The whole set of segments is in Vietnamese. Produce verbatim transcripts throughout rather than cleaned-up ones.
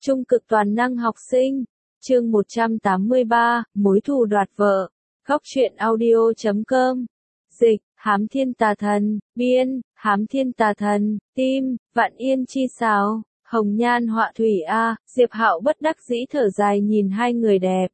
Trung cực toàn năng học sinh, chương một trăm tám mươi ba, mối thù đoạt vợ. Góc truyện audio chấm com. Dịch, Hám Thiên Tà Thần, biên, Hám Thiên Tà Thần, tim, Vạn Yên Chi Sào, Hồng Nhan Họa Thủy A. Diệp Hạo bất đắc dĩ thở dài nhìn hai người đẹp.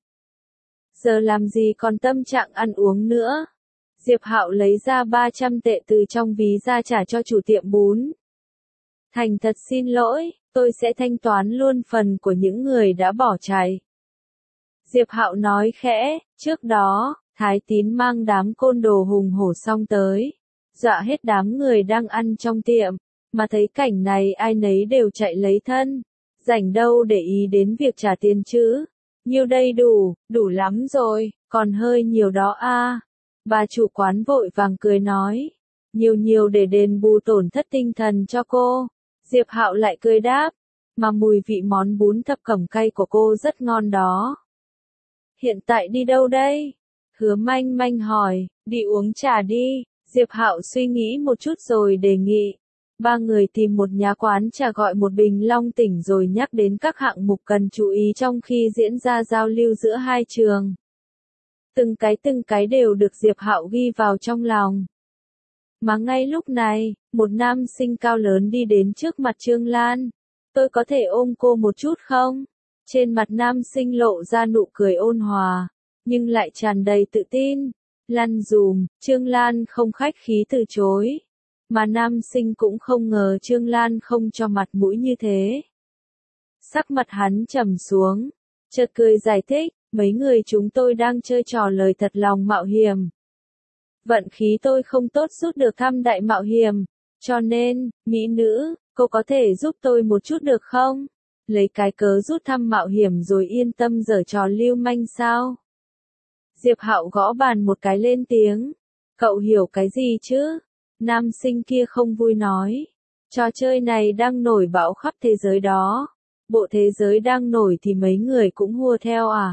Giờ làm gì còn tâm trạng ăn uống nữa. Diệp Hạo lấy ra ba trăm tệ từ trong ví ra trả cho chủ tiệm bún. Thành thật xin lỗi, tôi sẽ thanh toán luôn phần của những người đã bỏ chạy. Diệp Hạo nói khẽ, trước đó, Thái Tín mang đám côn đồ hùng hổ xông tới, dọa hết đám người đang ăn trong tiệm, mà thấy cảnh này ai nấy đều chạy lấy thân, rảnh đâu để ý đến việc trả tiền chứ. Nhiêu đây đủ, đủ lắm rồi, còn hơi nhiều đó a. Bà chủ quán vội vàng cười nói, nhiều nhiều để đền bù tổn thất tinh thần cho cô. Diệp Hạo lại cười đáp, mà mùi vị món bún thập cẩm cay của cô rất ngon đó. Hiện tại đi đâu đây? Hứa Manh Manh hỏi, đi uống trà đi. Diệp Hạo suy nghĩ một chút rồi đề nghị. Ba người tìm một nhà quán trà gọi một bình long tỉnh rồi nhắc đến các hạng mục cần chú ý trong khi diễn ra giao lưu giữa hai trường. Từng cái từng cái đều được Diệp Hạo ghi vào trong lòng. Mà ngay lúc này, một nam sinh cao lớn đi đến trước mặt Trương Lan. Tôi có thể ôm cô một chút không? Trên mặt nam sinh lộ ra nụ cười ôn hòa, nhưng lại tràn đầy tự tin. Lăn dùm, Trương Lan không khách khí từ chối. Mà nam sinh cũng không ngờ Trương Lan không cho mặt mũi như thế. Sắc mặt hắn trầm xuống, chợt cười giải thích, mấy người chúng tôi đang chơi trò lời thật lòng mạo hiểm. Vận khí tôi không tốt rút được thăm đại mạo hiểm, cho nên, mỹ nữ, cô có thể giúp tôi một chút được không? Lấy cái cớ rút thăm mạo hiểm rồi yên tâm giở trò lưu manh sao? Diệp Hạo gõ bàn một cái lên tiếng. Cậu hiểu cái gì chứ? Nam sinh kia không vui nói. Trò chơi này đang nổi bão khắp thế giới đó. Bộ thế giới đang nổi thì mấy người cũng hùa theo à?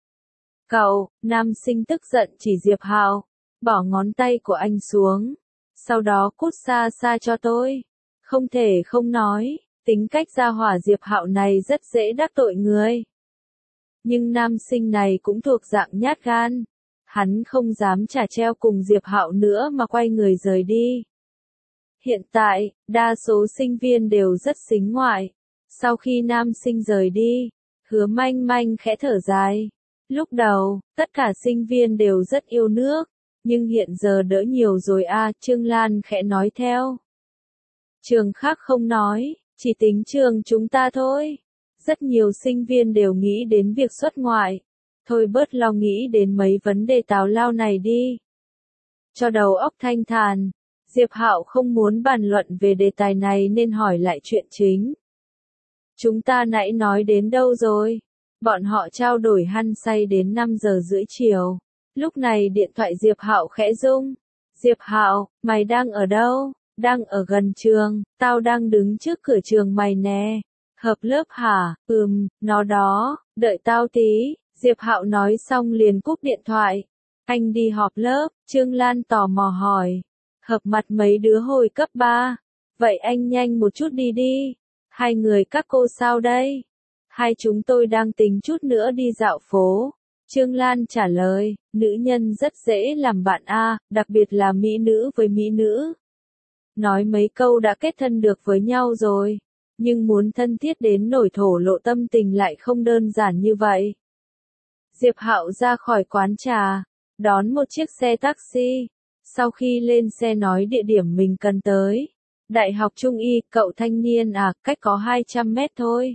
Cậu, nam sinh tức giận chỉ Diệp Hạo, bỏ ngón tay của anh xuống. Sau đó cút xa xa cho tôi. Không thể không nói, tính cách gia hỏa Diệp Hạo này rất dễ đắc tội người. Nhưng nam sinh này cũng thuộc dạng nhát gan. Hắn không dám trả treo cùng Diệp Hạo nữa mà quay người rời đi. Hiện tại, đa số sinh viên đều rất sính ngoại. Sau khi nam sinh rời đi, Hứa Manh Manh khẽ thở dài. Lúc đầu, tất cả sinh viên đều rất yêu nước. Nhưng hiện giờ đỡ nhiều rồi a. Trương Lan khẽ nói theo. Trường khác không nói, chỉ tính trường chúng ta thôi. Rất nhiều sinh viên đều nghĩ đến việc xuất ngoại. Thôi bớt lo nghĩ đến mấy vấn đề tào lao này đi. Cho đầu óc thanh thản, Diệp Hạo không muốn bàn luận về đề tài này nên hỏi lại chuyện chính. Chúng ta nãy nói đến đâu rồi? Bọn họ trao đổi hăng say đến năm giờ rưỡi chiều. Lúc này điện thoại Diệp Hạo khẽ rung. Diệp Hạo, mày đang ở đâu? Đang ở gần trường, tao đang đứng trước cửa trường mày nè. Hợp lớp hả? Ừm, nó đó, đợi tao tí. Diệp Hạo nói xong liền cúp điện thoại. Anh đi họp lớp, Trương Lan tò mò hỏi. Hợp mặt mấy đứa hồi cấp ba. Vậy anh nhanh một chút đi đi. Hai người các cô sao đây? Hai chúng tôi đang tính chút nữa đi dạo phố. Trương Lan trả lời, nữ nhân rất dễ làm bạn a, đặc biệt là mỹ nữ với mỹ nữ. Nói mấy câu đã kết thân được với nhau rồi, nhưng muốn thân thiết đến nổi thổ lộ tâm tình lại không đơn giản như vậy. Diệp Hạo ra khỏi quán trà, đón một chiếc xe taxi. Sau khi lên xe nói địa điểm mình cần tới. Đại học Trung Y, cậu thanh niên à, cách có hai trăm mét thôi.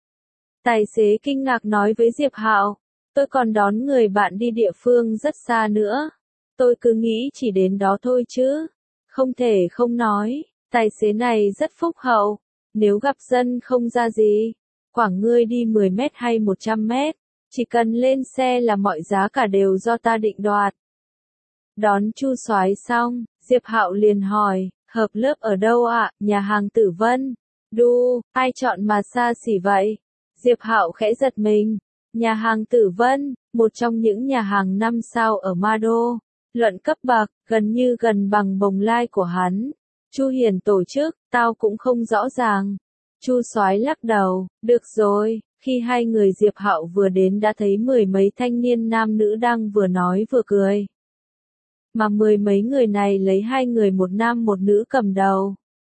Tài xế kinh ngạc nói với Diệp Hạo. Tôi còn đón người bạn đi địa phương rất xa nữa. Tôi cứ nghĩ chỉ đến đó thôi chứ. Không thể không nói, tài xế này rất phúc hậu. Nếu gặp dân không ra gì, khoảng ngươi đi mười mét hay một trăm mét, chỉ cần lên xe là mọi giá cả đều do ta định đoạt. Đón Chu Soái xong, Diệp Hạo liền hỏi, hợp lớp ở đâu ạ? À? Nhà hàng Tử Vân. Đu, ai chọn mà xa xỉ vậy? Diệp Hạo khẽ giật mình. Nhà hàng Tử Vân, một trong những nhà hàng năm sao ở Ma Đô. Luận cấp bậc, gần như gần bằng Bồng Lai của hắn. Chu Hiền tổ chức, tao cũng không rõ ràng. Chu Soái lắc đầu, được rồi, Khi hai người Diệp Hạo vừa đến đã thấy mười mấy thanh niên nam nữ đang vừa nói vừa cười. Mà mười mấy người này lấy hai người một nam một nữ cầm đầu.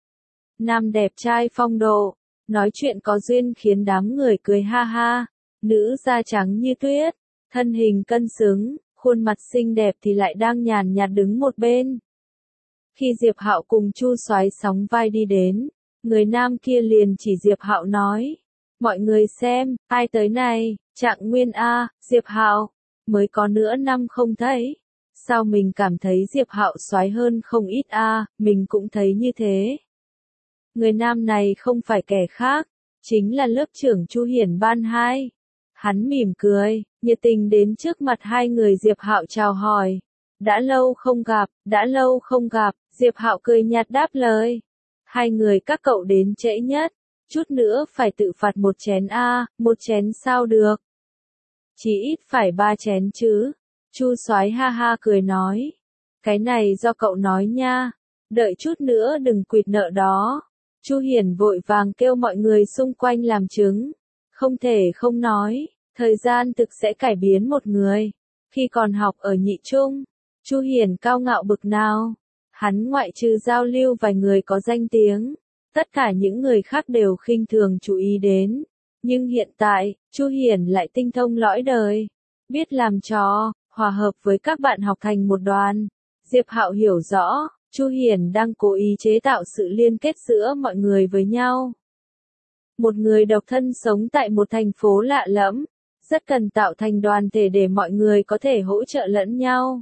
Nam đẹp trai phong độ, nói chuyện có duyên khiến đám người cười ha ha. Nữ da trắng như tuyết, thân hình cân xứng, khuôn mặt xinh đẹp thì lại đang nhàn nhạt đứng một bên. Khi Diệp Hạo cùng Chu Soái sóng vai đi đến, người nam kia liền chỉ Diệp Hạo nói: "Mọi người xem, ai tới này, Trạng Nguyên a, Diệp Hạo, mới có nửa năm không thấy. Sao mình cảm thấy Diệp Hạo soái hơn không ít a, mình cũng thấy như thế." Người nam này không phải kẻ khác, chính là lớp trưởng Chu Hiển ban hai. Hắn mỉm cười, nhiệt tình đến trước mặt hai người Diệp Hạo chào hỏi. "Đã lâu không gặp, đã lâu không gặp." Diệp Hạo cười nhạt đáp lời. "Hai người các cậu đến trễ nhất, chút nữa phải tự phạt một chén a, một chén sao được? Chỉ ít phải ba chén chứ." Chu Soái ha ha cười nói. "Cái này do cậu nói nha, đợi chút nữa đừng quỵt nợ đó." Chu Hiển vội vàng kêu mọi người xung quanh làm chứng. Không thể không nói, thời gian thực sẽ cải biến một người. Khi còn học ở nhị trung, Chu Hiển cao ngạo bực nào. Hắn ngoại trừ giao lưu vài người có danh tiếng, tất cả những người khác đều khinh thường chú ý đến. Nhưng hiện tại, Chu Hiển lại tinh thông lõi đời, biết làm trò, hòa hợp với các bạn học thành một đoàn. Diệp Hạo hiểu rõ, Chu Hiển đang cố ý chế tạo sự liên kết giữa mọi người với nhau. Một người độc thân sống tại một thành phố lạ lẫm, rất cần tạo thành đoàn thể để mọi người có thể hỗ trợ lẫn nhau.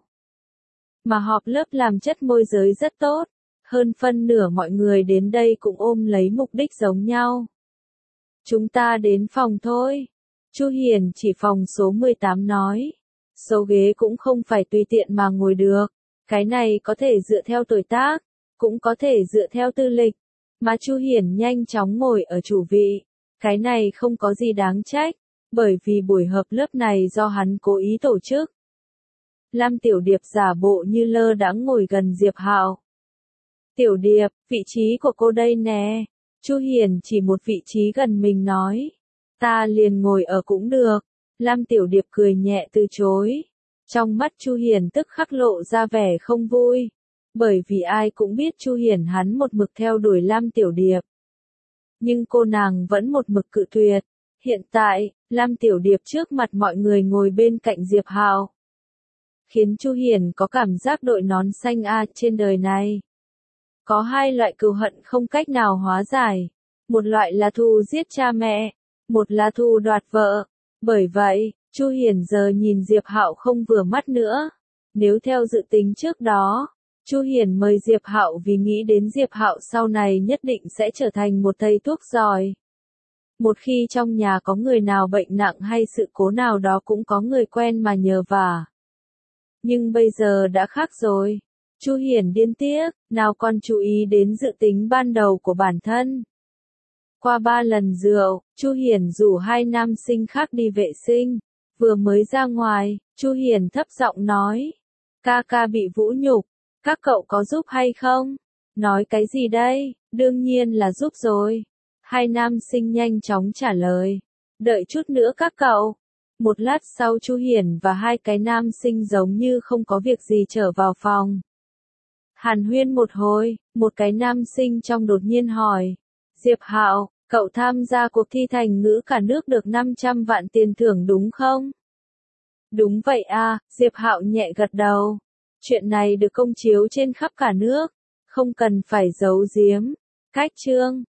Mà họp lớp làm chất môi giới rất tốt, hơn phân nửa mọi người đến đây cũng ôm lấy mục đích giống nhau. "Chúng ta đến phòng thôi." Chu Hiển chỉ phòng số mười tám nói. Số ghế cũng không phải tùy tiện mà ngồi được. Cái này có thể dựa theo tuổi tác, cũng có thể dựa theo tư lịch. Mà Chu Hiển nhanh chóng ngồi ở chủ vị. Cái này không có gì đáng trách, bởi vì buổi họp lớp này do hắn cố ý tổ chức. Lam Tiểu Điệp giả bộ như lơ đãng ngồi gần Diệp Hạo. "Tiểu Điệp, vị trí của cô đây nè." Chu Hiển chỉ một vị trí gần mình nói. "Ta liền ngồi ở cũng được." Lam Tiểu Điệp cười nhẹ từ chối. Trong mắt Chu Hiển tức khắc lộ ra vẻ không vui. Bởi vì ai cũng biết Chu Hiển hắn một mực theo đuổi Lam Tiểu Điệp. Nhưng cô nàng vẫn một mực cự tuyệt. Hiện tại, Lam Tiểu Điệp trước mặt mọi người ngồi bên cạnh Diệp Hạo, khiến Chu Hiển có cảm giác đội nón xanh a trên đời này. Có hai loại cừu hận không cách nào hóa giải. Một loại là thù giết cha mẹ, một là thù đoạt vợ. Bởi vậy, Chu Hiển giờ nhìn Diệp Hạo không vừa mắt nữa. Nếu theo dự tính trước đó, Chu Hiển mời Diệp Hạo vì nghĩ đến Diệp Hạo sau này nhất định sẽ trở thành một thầy thuốc giỏi. Một khi trong nhà có người nào bệnh nặng hay sự cố nào đó cũng có người quen mà nhờ vả. Nhưng bây giờ đã khác rồi. Chu Hiển điên tiếc, nào còn chú ý đến dự tính ban đầu của bản thân. Qua ba lần rượu, Chu Hiển rủ hai nam sinh khác đi vệ sinh. Vừa mới ra ngoài, Chu Hiển thấp giọng nói. "Ca ca bị vũ nhục, các cậu có giúp hay không?" "Nói cái gì đây, đương nhiên là giúp rồi." Hai nam sinh nhanh chóng trả lời. "Đợi chút nữa các cậu." Một lát sau Chu Hiển và hai cái nam sinh giống như không có việc gì trở vào phòng. Hàn huyên một hồi, một cái nam sinh trong đột nhiên hỏi. "Diệp Hạo, cậu tham gia cuộc thi thành ngữ cả nước được năm trăm vạn tiền thưởng đúng không?" "Đúng vậy a," Diệp Hạo nhẹ gật đầu. "Chuyện này được công chiếu trên khắp cả nước, không cần phải giấu giếm." Cách chương